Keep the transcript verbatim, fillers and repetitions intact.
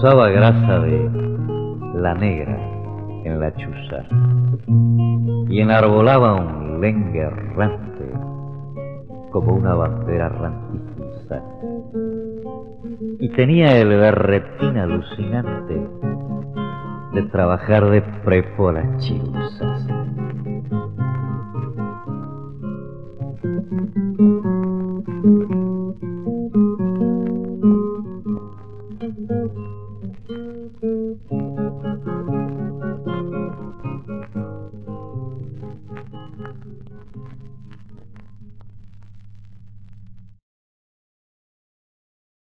usaba grasa de la negra en la chuza y enarbolaba un lengue errante como una bandera rantifusa, y tenía el berretín alucinante de trabajar de prepo a las chiruzas.